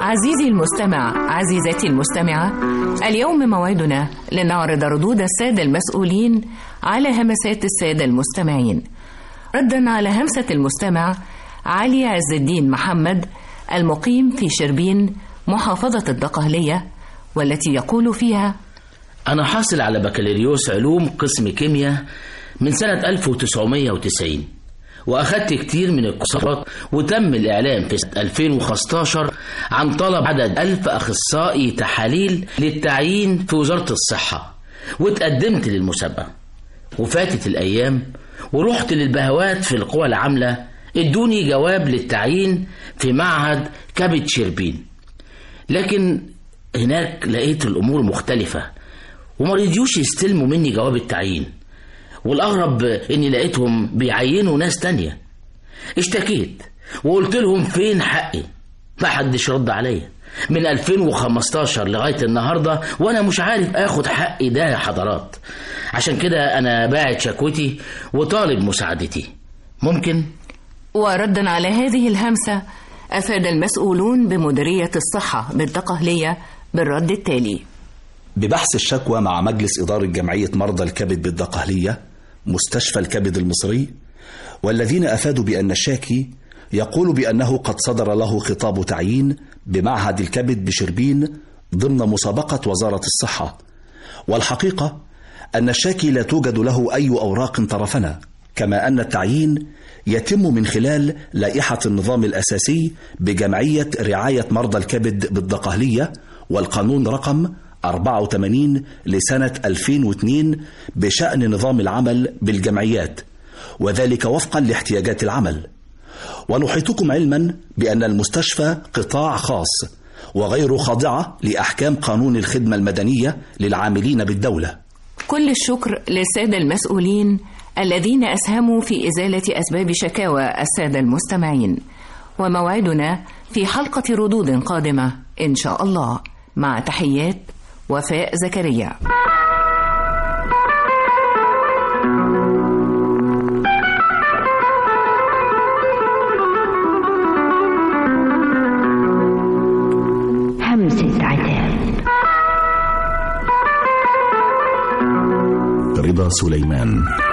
عزيزي المستمع، عزيزتي المستمعة، اليوم موعدنا لنعرض ردود السادة المسؤولين على همسات السادة المستمعين، ردا على همسة المستمع علي عز الدين محمد المقيم في شربين محافظة الدقهلية، والتي يقول فيها: أنا حاصل على بكالوريوس علوم قسم كيمياء من سنة 1990، وأخذت كتير من الكورسات، وتم الإعلان في 2015 عن طلب عدد 1000 أخصائي تحاليل للتعيين في وزارة الصحة، واتقدمت للمسابقة. وفاتت الأيام ورحت للبهوات في القوى العاملة، ادوني جواب للتعيين في معهد كبد شربين، لكن هناك لقيت الأمور مختلفة وما رضيوش يستلموا مني جواب التعيين، والأغرب إني لقيتهم بيعينوا ناس تانية. اشتكيت وقلت لهم فين حقي، ما حدش رد عليا من 2015 لغاية النهاردة، وأنا مش عارف أخد حقي ده يا حضرات. عشان كده أنا باعت شكوتي وطالب مساعدتي، ممكن؟ وردا على هذه الهمسة أفاد المسؤولون بمديرية الصحة بالدقهلية بالرد التالي: ببحث الشكوى مع مجلس إدارة جمعية مرضى الكبد بالدقهلية مستشفى الكبد المصري، والذين أفادوا بأن الشاكي يقول بأنه قد صدر له خطاب تعيين بمعهد الكبد بشربين ضمن مسابقة وزارة الصحة، والحقيقة أن الشاكي لا توجد له أي أوراق طرفنا، كما أن التعيين يتم من خلال لائحة النظام الأساسي بجمعية رعاية مرضى الكبد بالدقهلية والقانون رقم 84 لسنة 2002 بشأن نظام العمل بالجمعيات، وذلك وفقا لاحتياجات العمل. ونحيطكم علما بأن المستشفى قطاع خاص وغير خاضعة لأحكام قانون الخدمة المدنية للعاملين بالدولة. كل الشكر للسادة المسؤولين الذين أسهموا في إزالة أسباب شكاوى السادة المستمعين، وموعدنا في حلقة ردود قادمة إن شاء الله. مع تحيات وفاء زكريا. همسة عتاب. رضا سليمان.